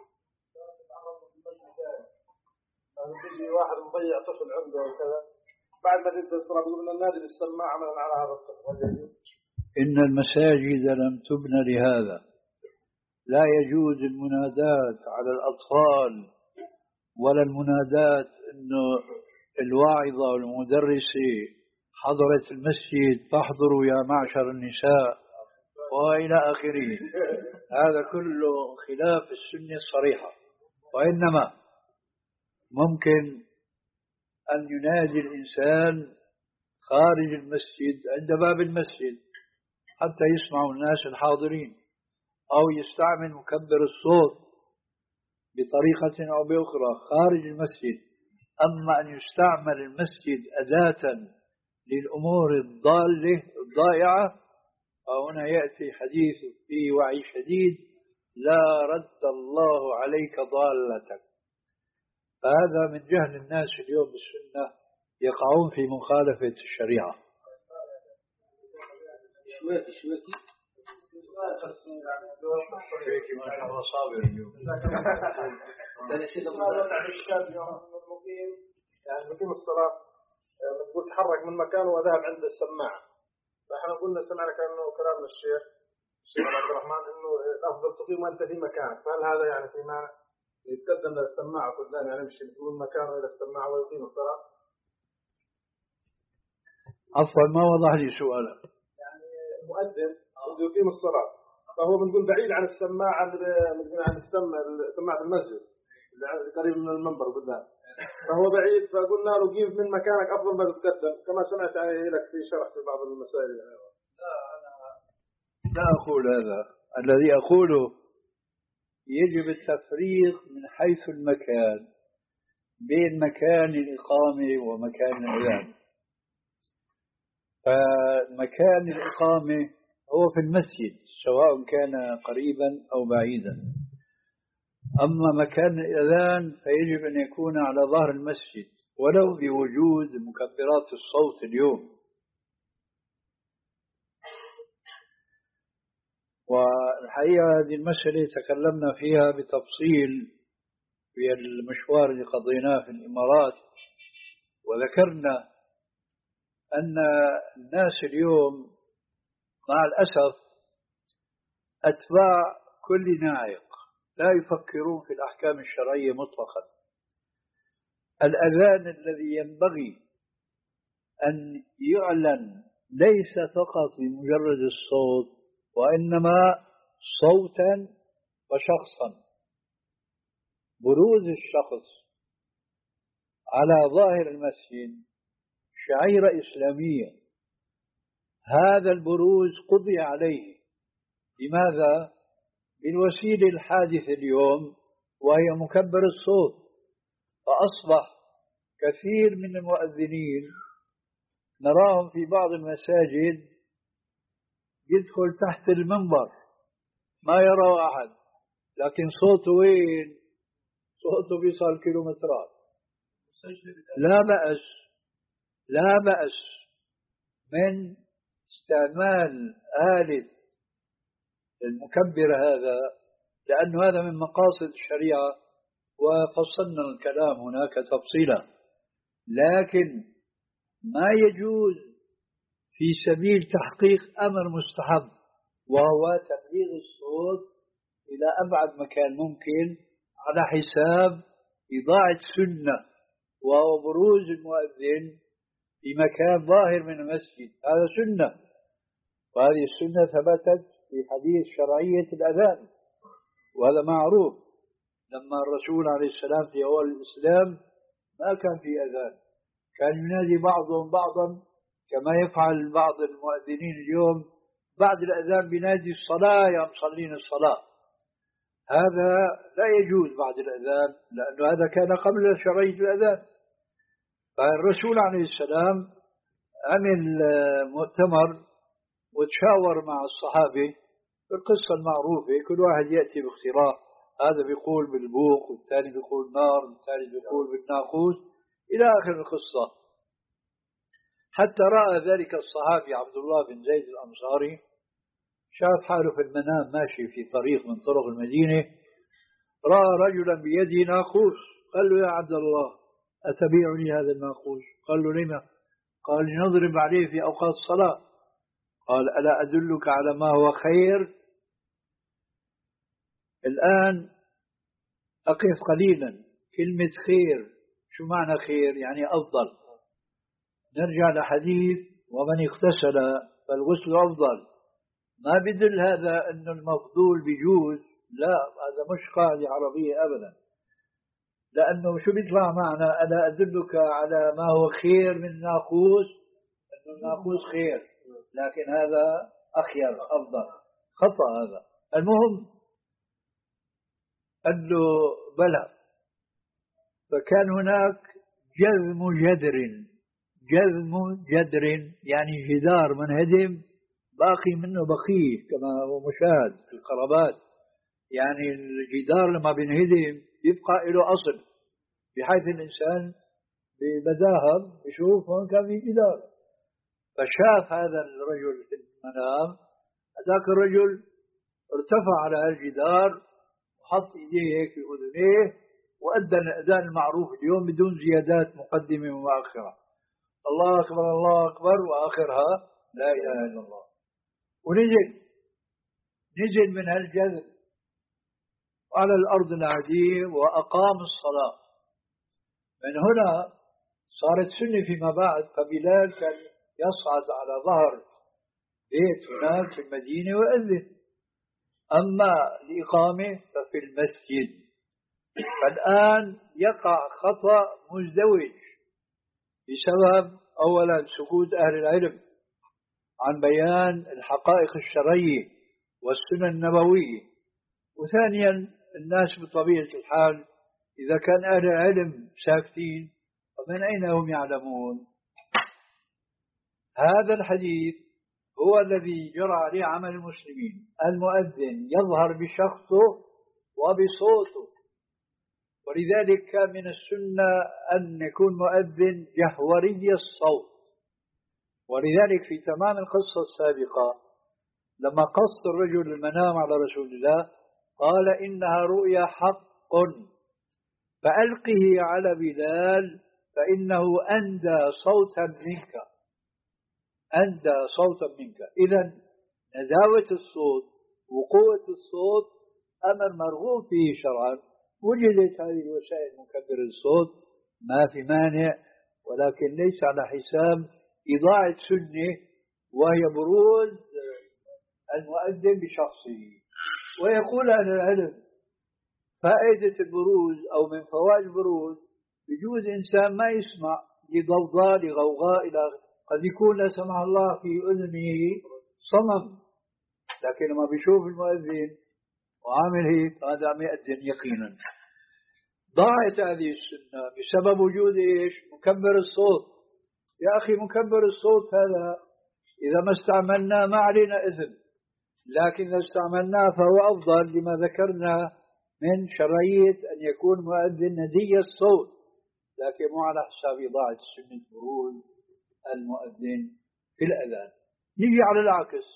S6: يجي واحد مضيع طفل عنده وكذا بعد ما تنتهي الصلاة بيقول النادي بالسماعة عملا على هذا الطفل.
S2: إن المساجد لم تبنى لهذا، لا يجوز المنادات على الأطفال ولا المنادات إنه الواعظة والمدرسة حضرت المسجد فاحضروا يا معشر النساء وإلى آخره. هذا كله خلاف السنة الصريحة. وإنما ممكن أن ينادي الإنسان خارج المسجد عند باب المسجد حتى يسمعوا الناس الحاضرين، أو يستعمل مكبر الصوت بطريقة أو بأخرى خارج المسجد. أما أن يستعمل المسجد أداة للأمور الضالة الضائعة فهنا يأتي حديث فيه وعي شديد: لا رد الله عليك ضالتك. فهذا من جهل الناس اليوم بالسنة، يقعون في مخالفة الشريعة.
S7: شويكي شويكي
S2: شويكي ما شاء الله صابر اليوم.
S6: أنا شيء لما الشاب المقيم يعني مقيم الصلاة بتقول تحرك من مكانه وذهب عند السماعة، فإحنا قلنا سمعنا كأنه كلام الشيخ الشيخ عبد الرحمن إنه الأفضل تقيم وأنت في مكانك، فهل هذا يعني في معنى يتقدم للسماعة قدام يعني يمشي من مكانه إلى السماعة ويقيم الصلاة؟
S2: عفوا ما وضح لي سؤالك.
S6: يعني المؤذن يقيم الصلاة فهو بنقول بعيد عن السماعة عن سماعة المسجد اللي قريب من المنبر قدام، فهو بعيد، فقلنا له قيم من مكانك أفضل ما تتقدم كما سمعت عليه لك في شرح في بعض المسائل.
S2: لا أنا لا أقول هذا. الذي أقوله يجب التفريق من حيث المكان بين مكان الإقامة ومكان الأذان. فمكان الإقامة هو في المسجد سواء كان قريبا أو بعيدا، أما مكان الأذان فيجب أن يكون على ظهر المسجد ولو بوجود مكبرات الصوت اليوم. الحقيقة هذه المسألة تكلمنا فيها بتفصيل في المشوار اللي قضيناه في الإمارات، وذكرنا أن الناس اليوم مع الأسف أتباع كل ناعق، لا يفكرون في الأحكام الشرعية مطلقا. الأذان الذي ينبغي أن يعلن ليس فقط بمجرد الصوت، وإنما صوتا وشخصا، بروز الشخص على ظاهر المسجد شعيرة إسلامية. هذا البروز قضي عليه. لماذا؟ بالوسيلة الحادثة اليوم وهي مكبر الصوت. فأصبح كثير من المؤذنين نراهم في بعض المساجد يدخل تحت المنبر ما يرى أحد، لكن صوته وين؟ صوته بيصل كيلومترات. لا بأس لا بأس من استعمال آلة المكبر هذا، لأن هذا من مقاصد الشريعة وفصلنا الكلام هناك تفصيلا. لكن ما يجوز في سبيل تحقيق أمر مستحب، وهو تبليغ الصوت إلى أبعد مكان ممكن على حساب إضاعة سنة، وهو بروز المؤذن في مكان ظاهر من المسجد. هذا سنة، وهذه السنة ثبتت في حديث شرعية الأذان، وهذا معروف. لما الرسول عليه السلام في أول الإسلام ما كان في أذان، كان ينادي بعضهم بعضا كما يفعل بعض المؤذنين اليوم، بعد الأذان بينادي الصلاة يا مصلين الصلاة. هذا لا يجوز بعد الأذان، لأنه هذا كان قبل شرعية الأذان. فالرسول عليه السلام عمل مؤتمر وتشاور مع الصحابة في القصة المعروفة، كل واحد يأتي باختراع، هذا بيقول بالبوق والثاني بيقول نار والثالث بيقول بالناقوس إلى آخر القصة. حتى رأى ذلك الصحابي عبد الله بن زيد الأنصاري، شاف حاله في المنام ماشي في طريق من طرق المدينة، رأى رجلا بيده ناقوس، قال له يا عبد الله أتبيعني هذا الناقوس؟ قال له لما؟ قال نضرب عليه في أوقات الصلاة. قال ألا أدلك على ما هو خير؟ الآن أقف قليلا. كلمة خير شو معنى خير؟ يعني أفضل. نرجع لحديث ومن اغتسل فالغسل أفضل. ما بدل هذا أن المفضول بيجوز، لا، هذا مش قاعدة عربية أبدا. لأنه شو بيطلع معنا؟ ألا أدلك على ما هو خير من الناقوس؟ أنه الناقوس خير، لكن هذا أخير أفضل. خطأ هذا. المهم قال له بلى. فكان هناك جذم جدر، جذم جدر يعني جدار منهدم باقي منه بقيه، كما هو مشاهد في الخرابات. يعني الجدار لما بينهدم يبقى له أصل، بحيث الإنسان ببداهة يشوف هون كان في جدار. فشاف هذا الرجل في المنام، ذاك الرجل ارتفع على الجدار وحط إيديه هيك في أذنيه وأدى الأذان المعروف اليوم بدون زيادات مقدمة ومؤخرة، الله أكبر الله أكبر، وآخرها لا إله إلا الله. ونزل نزل من هالجذب على الأرض العادية وأقام الصلاة. من هنا صارت سنة فيما بعد. فبلال كان يصعد على ظهر بيت هناك في المدينة ويؤذن، أما الإقامة ففي المسجد. فالآن يقع خطأ مزدوج بسبب أولا سكوت أهل العلم عن بيان الحقائق الشرعية والسنن النبوية، وثانيا الناس بطبيعة الحال إذا كان أهل العلم ساكتين فمن أين هم يعلمون؟ هذا الحديث هو الذي جرى عليه عمل المسلمين. المؤذن يظهر بشخصه وبصوته، ولذلك كان من السنة أن يكون مؤذن جهوري الصوت. ولذلك في تمام القصة السابقة لما قص الرجل المنام على رسول الله قال إنها رؤيا حق فألقه على بلال فإنه أندى صوتا منك أندى صوتا منك. إذا نداوة الصوت وقوة الصوت أمر مرغوب فيه شرعا. وجدت هذه الوسائل مكبر الصوت ما في مانع، ولكن ليس على حساب إضاعة سنة وهي بروز المؤذن بشخصه. ويقول أهل العلم فائدة البروز أو من فوائد البروز بجوز إنسان ما يسمع لضوضاء لغوغاء إلى قد يكون لا سمح الله في أذنه صمم، لكن لما بيشوف المؤذن وعامل هيك هذا عم يؤذن يقينا. ضاعت هذه السنة بسبب وجود إيش؟ مكبر الصوت. يا أخي مكبر الصوت هذا إذا ما استعملناه ما علينا إذن، لكن إذا استعملناه فهو أفضل لما ذكرنا من شرعية أن يكون مؤذن ندي الصوت، لكن مو على حساب إضاعة سنة بروز المؤذن في الأذان. نيجي على العكس،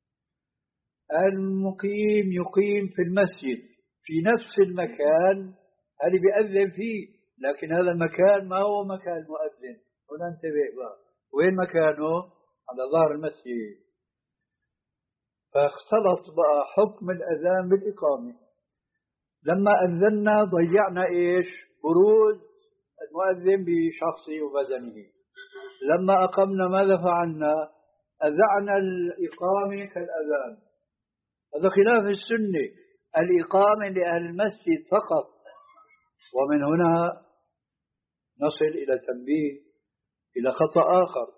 S2: المقيم يقيم في المسجد في نفس المكان اللي بيأذن فيه، لكن هذا المكان ما هو مكان المؤذن. هنا انتبه بقى، وين مكانه؟ على ظهر المسجد. فاختلط بقى حكم الأذان بالإقامة. لما أذنا ضيعنا إيش؟ بروز المؤذن بشخصه وبدنه. لما أقمنا ماذا فعلنا؟ أذعنا الإقامة كالأذان. هذا خلاف السنة، الإقامة لأهل المسجد فقط. ومن هنا نصل إلى تنبيه إلى خطأ آخر.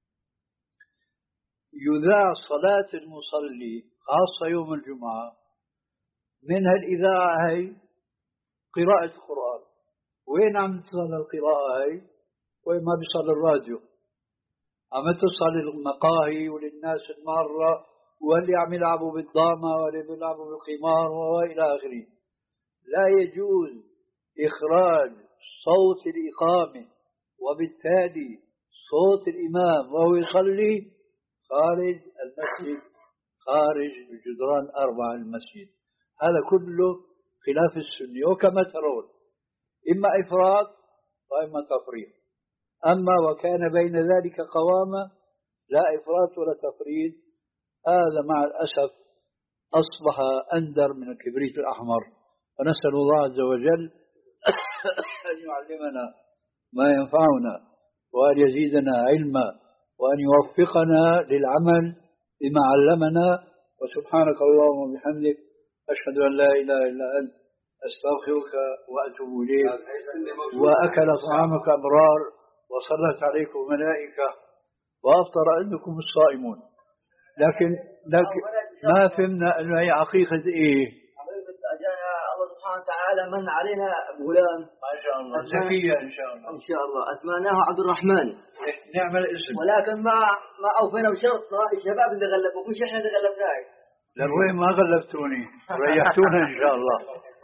S2: يذاع صلاة المصلي خاصة يوم الجمعة، منها الإذاعة هي قراءة القرآن. وين عم تصل القراءة هي؟ وين ما بيصل الراديو، عم تصل المقاهي وللناس المارة واللي عم يلعبوا بالضامة واللي بيلعبوا بالقمار وإلى آخره. لا يجوز إخراج صوت الإقامة وبالتالي صوت الإمام وهو يصلي خارج المسجد، خارج الجدران أربعة المسجد. هذا كله خلاف السنة. وكما ترون إما إفراط وإما تفريط. أما وكان بين ذلك قوامة، لا إفراط ولا تفريط، هذا مع الأسف أصبح أندر من الكبريت الأحمر. ونسأل الله عز وجل أن يعلمنا ما ينفعنا وأن يزيدنا علما وأن يوفقنا للعمل بما علمنا. وسبحانك اللهم وبحمدك أشهد أن لا إله إلا أنت أستغفرك وأتوب إليك. وأكل طعامك أبرار وصلت عليكم ملائكة وأفطر عندكم الصائمون. لكن لكن ما فهمنا أنه هي عقيقة إيه؟
S8: الله سبحانه وتعالى من علينا بغلام
S2: ما شاء الله زكية إن شاء الله.
S8: إن شاء الله أسمعناه عبد الرحمن.
S2: نعمل اسم،
S8: ولكن ما ما أوفينا بشرط الشباب اللي غلبوا، مش إحنا اللي غلبناه.
S2: لا وين ما غلبتوني، ريحتونا إن شاء الله.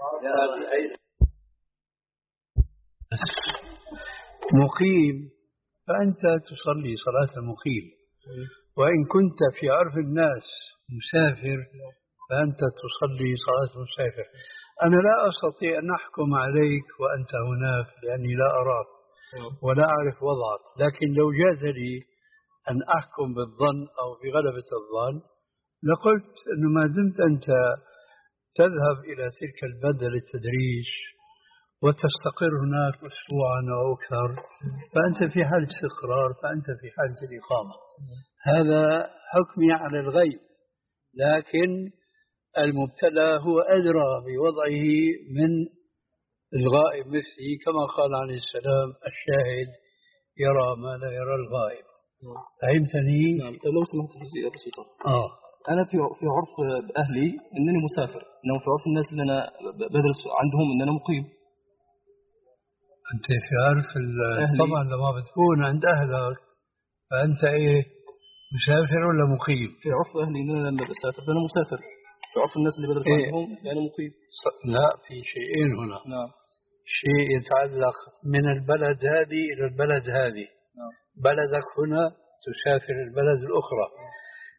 S9: مقيم فأنت تصلي صلاة المقيم، وإن كنت في عرف الناس مسافر فأنت تصلي صلاة المسافر. أنا لا أستطيع أن أحكم عليك وأنت هناك لأني لا أراك ولا أعرف وضعك، لكن لو جاز لي أن أحكم بالظن أو بغلبة الظن لقلت أنه ما دمت أنت تذهب إلى تلك البلدة للتدريس وتستقر هناك أسبوعا أو أكثر فأنت في حالة استقرار، فأنت في حالة الإقامة. هذا حكمي على الغيب، لكن المبتلى هو أدرى بوضعه من الغائب مثلي، كما قال عليه السلام الشاهد يرى ما لا يرى الغائب. فهمتني؟
S10: نعم. لو سمحت جزئية بسيطة.
S9: آه.
S10: أنا في في عرف أهلي أنني مسافر، إنه في عرف الناس اللي أنا بدرس عندهم أن أنا مقيم.
S9: أنت في عرف طبعا لما بتكون عند أهلك فأنت إيه، مسافر ولا مقيم؟
S10: في عرف أهلي أن أنا لما بسافر فأنا مسافر، في عرف الناس اللي بدرس إيه؟ عندهم أنا مقيم.
S9: لا، في شيئين هنا.
S10: نعم.
S9: شيء يتعلق من البلد هذه إلى البلد هذه.
S10: نعم.
S9: بلدك هنا تسافر البلد الأخرى،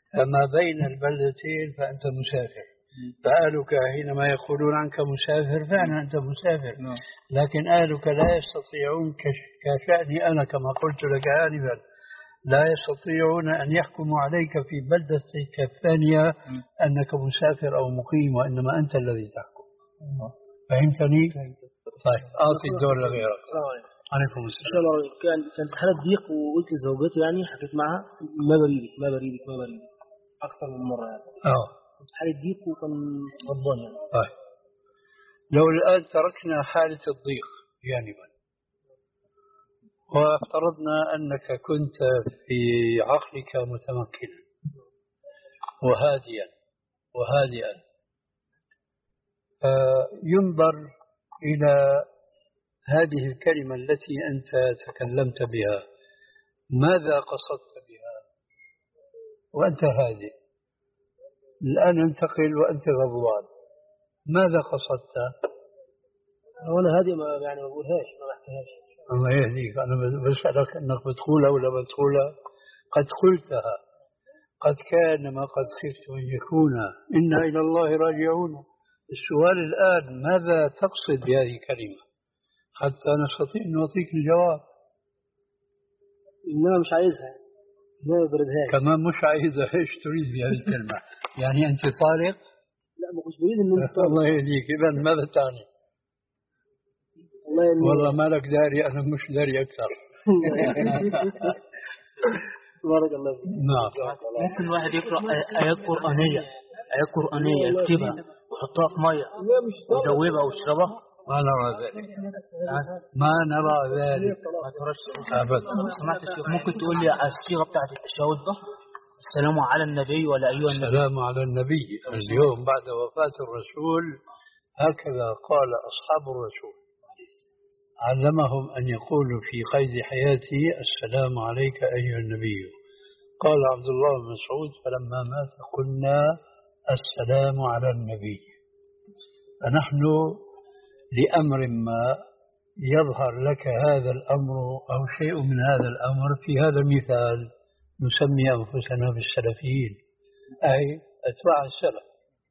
S9: فما بين البلدتين فأنت مسافر. فأهلك حينما يقولون عنك مسافر فعلا أنت مسافر، لكن أهلك لا يستطيعون كشأني أنا كما قلت لك آنفا، لا يستطيعون أن يحكموا عليك في بلدتك الثانية أنك مسافر أو مقيم، وإنما أنت الذي تحكم. فهمتني؟ طيب أعطي الدور لغيرك. عليكم السلام.
S11: إن شاء الله. كان كانت حالة ضيق وقلت لزوجتي يعني حكيت معها ما بريدك ما بريدك ما بريدك أكثر من مرة يعني.
S9: آه.
S11: كنت حالة ضيق وكان غضبان يعني.
S9: طيب لو الآن تركنا حالة الضيق جانبا وافترضنا أنك كنت في عقلك متمكنا وهاديا وهادئا، ينظر إلى هذه الكلمة التي أنت تكلمت بها، ماذا قصدت بها وأنت هادئ؟ الآن انتقل وأنت غضبان، ماذا قصدت؟
S11: وأنا هادئ ما يعني ما بقولهاش ما بحكيهاش.
S9: الله يهديك، أنا بسألك أنك بتقولها ولا ما تقولها؟ قد قلتها، قد كان ما قد خفت أن يكون، إنا إلى الله راجعون. السؤال الآن ماذا تقصد بهذه الكلمة حتى نستطيع أن نعطيك الجواب.
S11: إنما مش عايزها، ما بردهاش
S9: كمان مش عايزها. إيش تريد بهذه الكلمة؟ يعني أنت طالق؟
S11: لا ما كنتش بريد إن أنت طالق.
S9: الله يهديك، إذا ماذا تعني؟ والله ما لك داري، أنا مش داري أكثر.
S11: بارك الله فيك.
S9: نعم.
S12: ممكن الواحد يقرأ آيات قرآنية آيات قرآنية يكتبها ويحطها في مية ويدوبها ويشربها؟
S9: ما نرى ذلك، ما نرى ذلك أبدا.
S12: سمعت الشيخ ممكن تقول لي على الصيغة بتاعت التشهد ده؟ السلام على النبي ولا أيها النبي؟
S9: السلام على النبي. اليوم بعد وفاة الرسول هكذا قال أصحاب الرسول، علمهم أن يقولوا في قيد حياته السلام عليك أيها النبي. قال عبد الله بن مسعود فلما مات قلنا السلام على النبي. فنحن لأمر ما يظهر لك هذا الأمر أو شيء من هذا الأمر في هذا المثال نسمي أنفسنا بالسلفيين، أي أتباع السلف.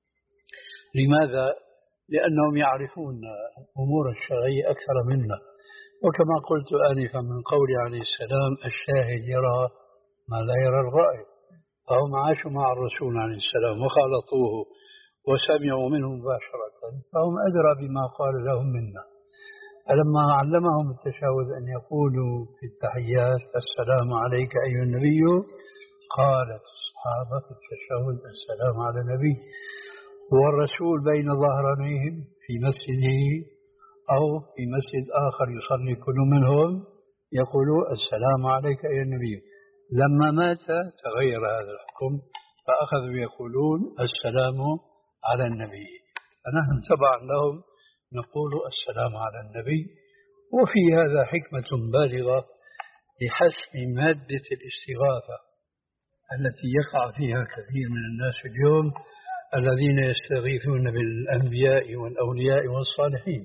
S9: لماذا؟ لأنهم يعرفون أمور الشرعية أكثر منا، وكما قلت آنفا من قول عليه السلام الشاهد يرى ما لا يرى الغائب، فهم عاشوا مع الرسول عليه السلام وخالطوه وسمعوا منه مباشرة، فهم أدرى بما قال لهم منا. فلما علمهم التشهد أن يقولوا في التحيات السلام عليك أيها النبي، قالت الصحابة في التشهد السلام على النبي، والرسول بين ظهرانيهم في مسجده أو في مسجد آخر يصلي كل منهم يقولوا السلام عليك أيها النبي. لما مات تغير هذا الحكم فأخذوا يقولون السلام على النبي، فنحن تبعا لهم نقول السلام على النبي. وفي هذا حكمة بالغة لحسم مادة الاستغاثة التي يقع فيها كثير من الناس اليوم الذين يستغيثون بالأنبياء والأولياء والصالحين.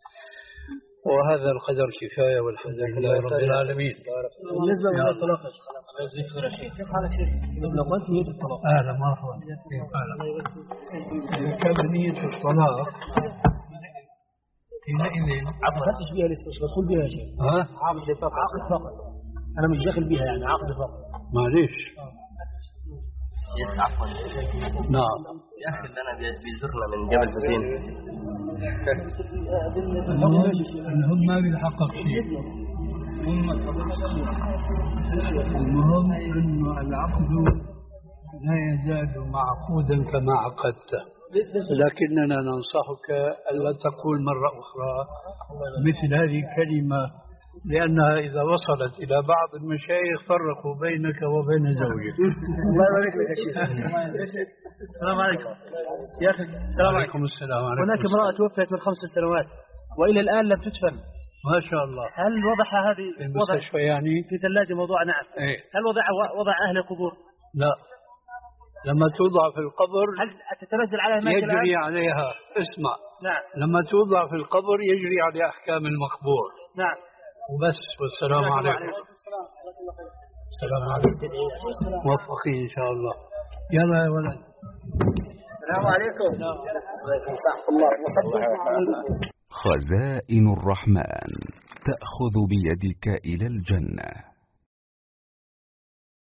S9: وهذا القدر كفاية والحمد لله رب العالمين.
S11: بالنسبة للطلاق كيف حالك شيخ؟ لو قلت نية الطلاق
S9: أهلا مرحبا. إذا كان نية الطلاق حينئذ
S11: ما دخلتش بيها لسه، مش بدخل بيها يا شيخ.
S9: ها؟
S11: عقد فقط. عقد فقط. أنا مش داخل بيها يعني عقد فقط.
S9: معليش.
S13: عفوا.
S9: نعم.
S13: يا أخي اللي أنا بيزورنا من جبل حسين.
S9: المهم ما بيتحقق شيء. المهم أنه العقد لا يزال معقودا كما عقدته، لكننا ننصحك ألا تقول مرة أخرى مثل هذه الكلمة، لأنها إذا وصلت إلى بعض المشايخ فرقوا بينك وبين زوجك.
S11: الله يبارك لك يا شيخ. السلام عليكم يا أخي. السلام
S9: عليكم. السلام عليكم.
S11: هناك امرأة توفيت من خمس سنوات وإلى الآن لم تدفن.
S9: ما شاء الله.
S11: هل وضعها هذه
S9: المستشفى يعني
S11: في ثلاجة موضوع؟ نعم.
S9: إيه؟
S11: هل وضع وضع أهل القبور؟
S9: لا، لما توضع في القبر
S11: هل تتنزل عليها ماء
S9: يجري عليها اسمع.
S11: نعم.
S9: لما توضع في القبر يجري عليها أحكام المقبور.
S11: نعم.
S9: وبس. والسلام عليكم. السلام عليكم. موفقين إن شاء الله. يلا يا ولد.
S3: السلام عليكم.
S14: خزائن الرحمن تأخذ بيدك إلى الجنة.